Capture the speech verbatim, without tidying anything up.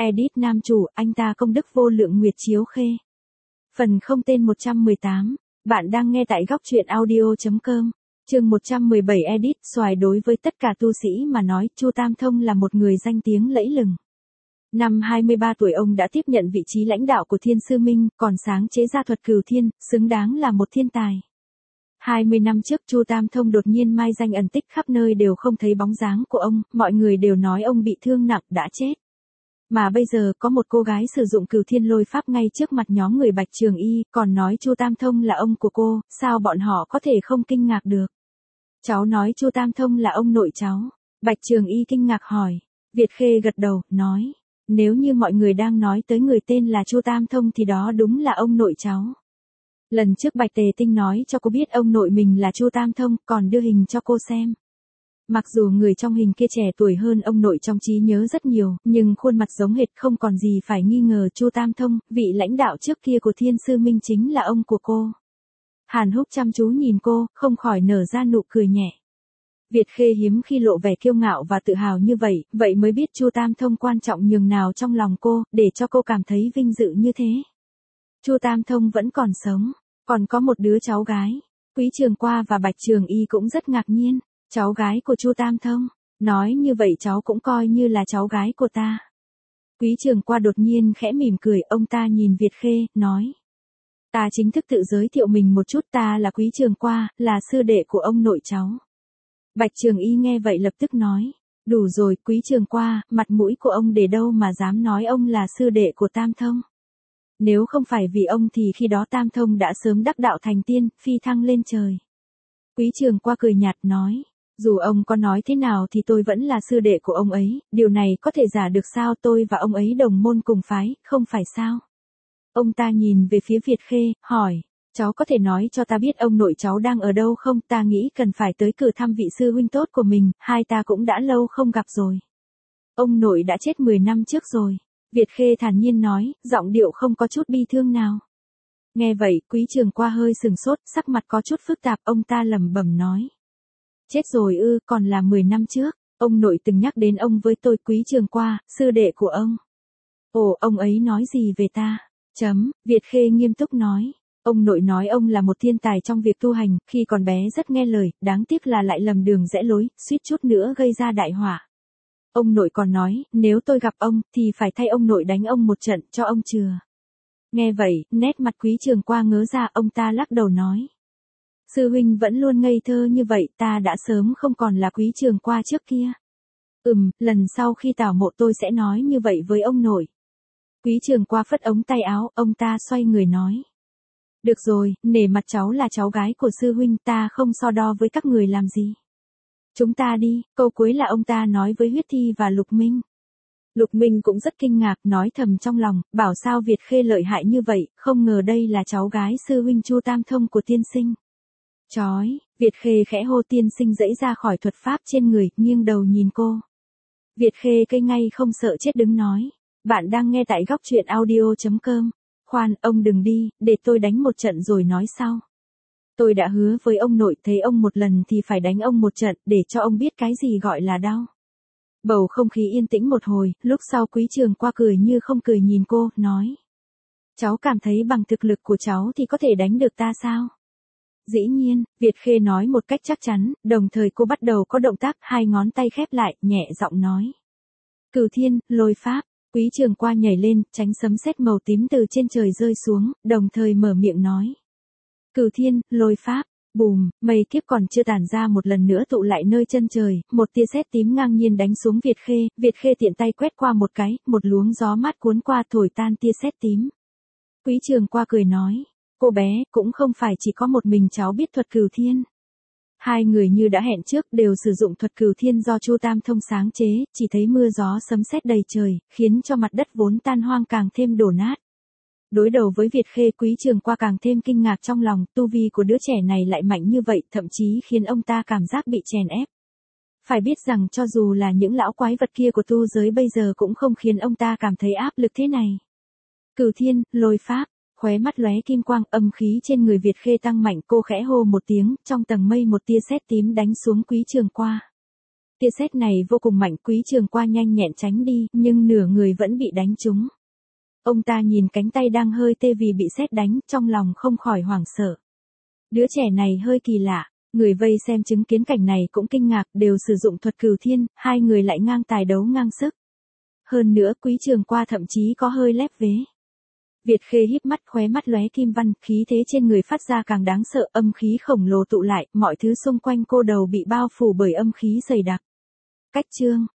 Edit nam chủ, anh ta công đức vô lượng Nguyệt Chiếu Khê. Phần không tên một trăm mười tám. Bạn đang nghe tại góc truyện audio.com. Chương một trăm mười bảy Edit xoài đối với tất cả tu sĩ mà nói, Chu Tam Thông là một người danh tiếng lẫy lừng. Năm hai mươi ba tuổi ông đã tiếp nhận vị trí lãnh đạo của Thiên Sư Minh, còn sáng chế ra thuật cửu thiên, xứng đáng là một thiên tài. hai mươi năm trước Chu Tam Thông đột nhiên mai danh ẩn tích, khắp nơi đều không thấy bóng dáng của ông, mọi người đều nói ông bị thương nặng, đã chết. Mà bây giờ có một cô gái sử dụng cửu thiên lôi pháp ngay trước mặt nhóm người Bạch Trường Y, còn nói Chu Tam Thông là ông của cô, sao bọn họ có thể không kinh ngạc được. Cháu nói Chu Tam Thông là ông nội cháu. Bạch Trường Y kinh ngạc hỏi. Việt Khê gật đầu, nói. Nếu như mọi người đang nói tới người tên là Chu Tam Thông thì đó đúng là ông nội cháu. Lần trước Bạch Tề Tinh nói cho cô biết ông nội mình là Chu Tam Thông, còn đưa hình cho cô xem. Mặc dù người trong hình kia trẻ tuổi hơn ông nội trong trí nhớ rất nhiều, nhưng khuôn mặt giống hệt, không còn gì phải nghi ngờ. Chu Tam Thông, vị lãnh đạo trước kia của Thiên Sư Minh, chính là ông của cô. Hàn Húc chăm chú nhìn cô, không khỏi nở ra nụ cười nhẹ. Việt Khê hiếm khi lộ vẻ kiêu ngạo và tự hào như vậy, vậy mới biết Chu Tam Thông quan trọng nhường nào trong lòng cô, để cho cô cảm thấy vinh dự như thế. Chu Tam Thông vẫn còn sống, còn có một đứa cháu gái. Quý Trường Qua và Bạch Trường Y cũng rất ngạc nhiên. Cháu gái của Chu Tam Thông, nói như vậy cháu cũng coi như là cháu gái của ta. Quý Trường Qua đột nhiên khẽ mỉm cười, ông ta nhìn Việt Khê, nói. Ta chính thức tự giới thiệu mình một chút, ta là Quý Trường Qua, là sư đệ của ông nội cháu. Bạch Trường Y nghe vậy lập tức nói. Đủ rồi, Quý Trường Qua, mặt mũi của ông để đâu mà dám nói ông là sư đệ của Tam Thông. Nếu không phải vì ông thì khi đó Tam Thông đã sớm đắc đạo thành tiên, phi thăng lên trời. Quý Trường Qua cười nhạt nói. Dù ông có nói thế nào thì tôi vẫn là sư đệ của ông ấy, điều này có thể giả được sao, tôi và ông ấy đồng môn cùng phái, không phải sao? Ông ta nhìn về phía Việt Khê, hỏi, cháu có thể nói cho ta biết ông nội cháu đang ở đâu không, ta nghĩ cần phải tới cửa thăm vị sư huynh tốt của mình, hai ta cũng đã lâu không gặp rồi. Ông nội đã chết mười năm trước rồi. Việt Khê thản nhiên nói, giọng điệu không có chút bi thương nào. Nghe vậy, Quý Trường Qua hơi sừng sốt, sắc mặt có chút phức tạp, ông ta lẩm bẩm nói. Chết rồi ư, còn là mười năm trước, ông nội từng nhắc đến ông với tôi. Quý Trường Qua, sư đệ của ông. Ồ, ông ấy nói gì về ta? Chấm, Việt Khê nghiêm túc nói. Ông nội nói ông là một thiên tài trong việc tu hành, khi còn bé rất nghe lời, đáng tiếc là lại lầm đường rẽ lối, suýt chút nữa gây ra đại họa. Ông nội còn nói, nếu tôi gặp ông, thì phải thay ông nội đánh ông một trận, cho ông chừa. Nghe vậy, nét mặt Quý Trường Qua ngớ ra, ông ta lắc đầu nói. Sư huynh vẫn luôn ngây thơ như vậy, ta đã sớm không còn là Quý Trường Qua trước kia. Ừm, lần sau khi tảo mộ tôi sẽ nói như vậy với ông nội. Quý Trường Qua phất ống tay áo, ông ta xoay người nói. Được rồi, nể mặt cháu là cháu gái của sư huynh, ta không so đo với các người làm gì. Chúng ta đi, câu cuối là ông ta nói với Huyết Thi và Lục Minh. Lục Minh cũng rất kinh ngạc, nói thầm trong lòng, bảo sao Việt Khê lợi hại như vậy, không ngờ đây là cháu gái sư huynh Chu Tam Thông của tiên sinh. Chói, Việt Khê khẽ hô, tiên sinh dãy ra khỏi thuật pháp trên người, nghiêng đầu nhìn cô. Việt Khê cây ngay không sợ chết đứng nói. Bạn đang nghe tại góc truyện audio.com. Khoan, ông đừng đi, để tôi đánh một trận rồi nói sau. Tôi đã hứa với ông nội, thấy ông một lần thì phải đánh ông một trận, để cho ông biết cái gì gọi là đau. Bầu không khí yên tĩnh một hồi, lúc sau Quý Trường Qua cười như không cười nhìn cô, nói. Cháu cảm thấy bằng thực lực của cháu thì có thể đánh được ta sao? Dĩ nhiên, Việt Khê nói một cách chắc chắn, đồng thời cô bắt đầu có động tác, hai ngón tay khép lại, nhẹ giọng nói. Cửu thiên, lôi pháp. Quý Trường Qua nhảy lên, tránh sấm sét màu tím từ trên trời rơi xuống, đồng thời mở miệng nói. Cửu thiên, lôi pháp. Bùm, mây kiếp còn chưa tản ra một lần nữa tụ lại nơi chân trời, một tia sét tím ngang nhiên đánh xuống Việt Khê, Việt Khê tiện tay quét qua một cái, một luống gió mát cuốn qua thổi tan tia sét tím. Quý Trường Qua cười nói. Cô bé, cũng không phải chỉ có một mình cháu biết thuật cửu thiên. Hai người như đã hẹn trước đều sử dụng thuật cửu thiên do Chu Tam Thông sáng chế, chỉ thấy mưa gió sấm sét đầy trời, khiến cho mặt đất vốn tan hoang càng thêm đổ nát. Đối đầu với Việt Khê, Quý Trường Qua càng thêm kinh ngạc trong lòng, tu vi của đứa trẻ này lại mạnh như vậy, thậm chí khiến ông ta cảm giác bị chèn ép. Phải biết rằng cho dù là những lão quái vật kia của tu giới bây giờ cũng không khiến ông ta cảm thấy áp lực thế này. Cửu thiên, lôi pháp. Khóe mắt lóe kim quang, âm khí trên người Việt Khê tăng mạnh, cô khẽ hô một tiếng, trong tầng mây một tia sét tím đánh xuống Quý Trường Qua. Tia sét này vô cùng mạnh, Quý Trường qua nhanh nhẹn tránh đi, nhưng nửa người vẫn bị đánh trúng. Ông ta nhìn cánh tay đang hơi tê vì bị sét đánh, trong lòng không khỏi hoảng sợ. Đứa trẻ này hơi kỳ lạ, người vây xem chứng kiến cảnh này cũng kinh ngạc, đều sử dụng thuật cửu thiên, hai người lại ngang tài đấu ngang sức. Hơn nữa Quý Trường qua thậm chí có hơi lép vế. Việt Khê híp mắt, khóe mắt lóe kim văn, khí thế trên người phát ra càng đáng sợ, âm khí khổng lồ tụ lại, mọi thứ xung quanh cô đầu bị bao phủ bởi âm khí dày đặc. Cách chương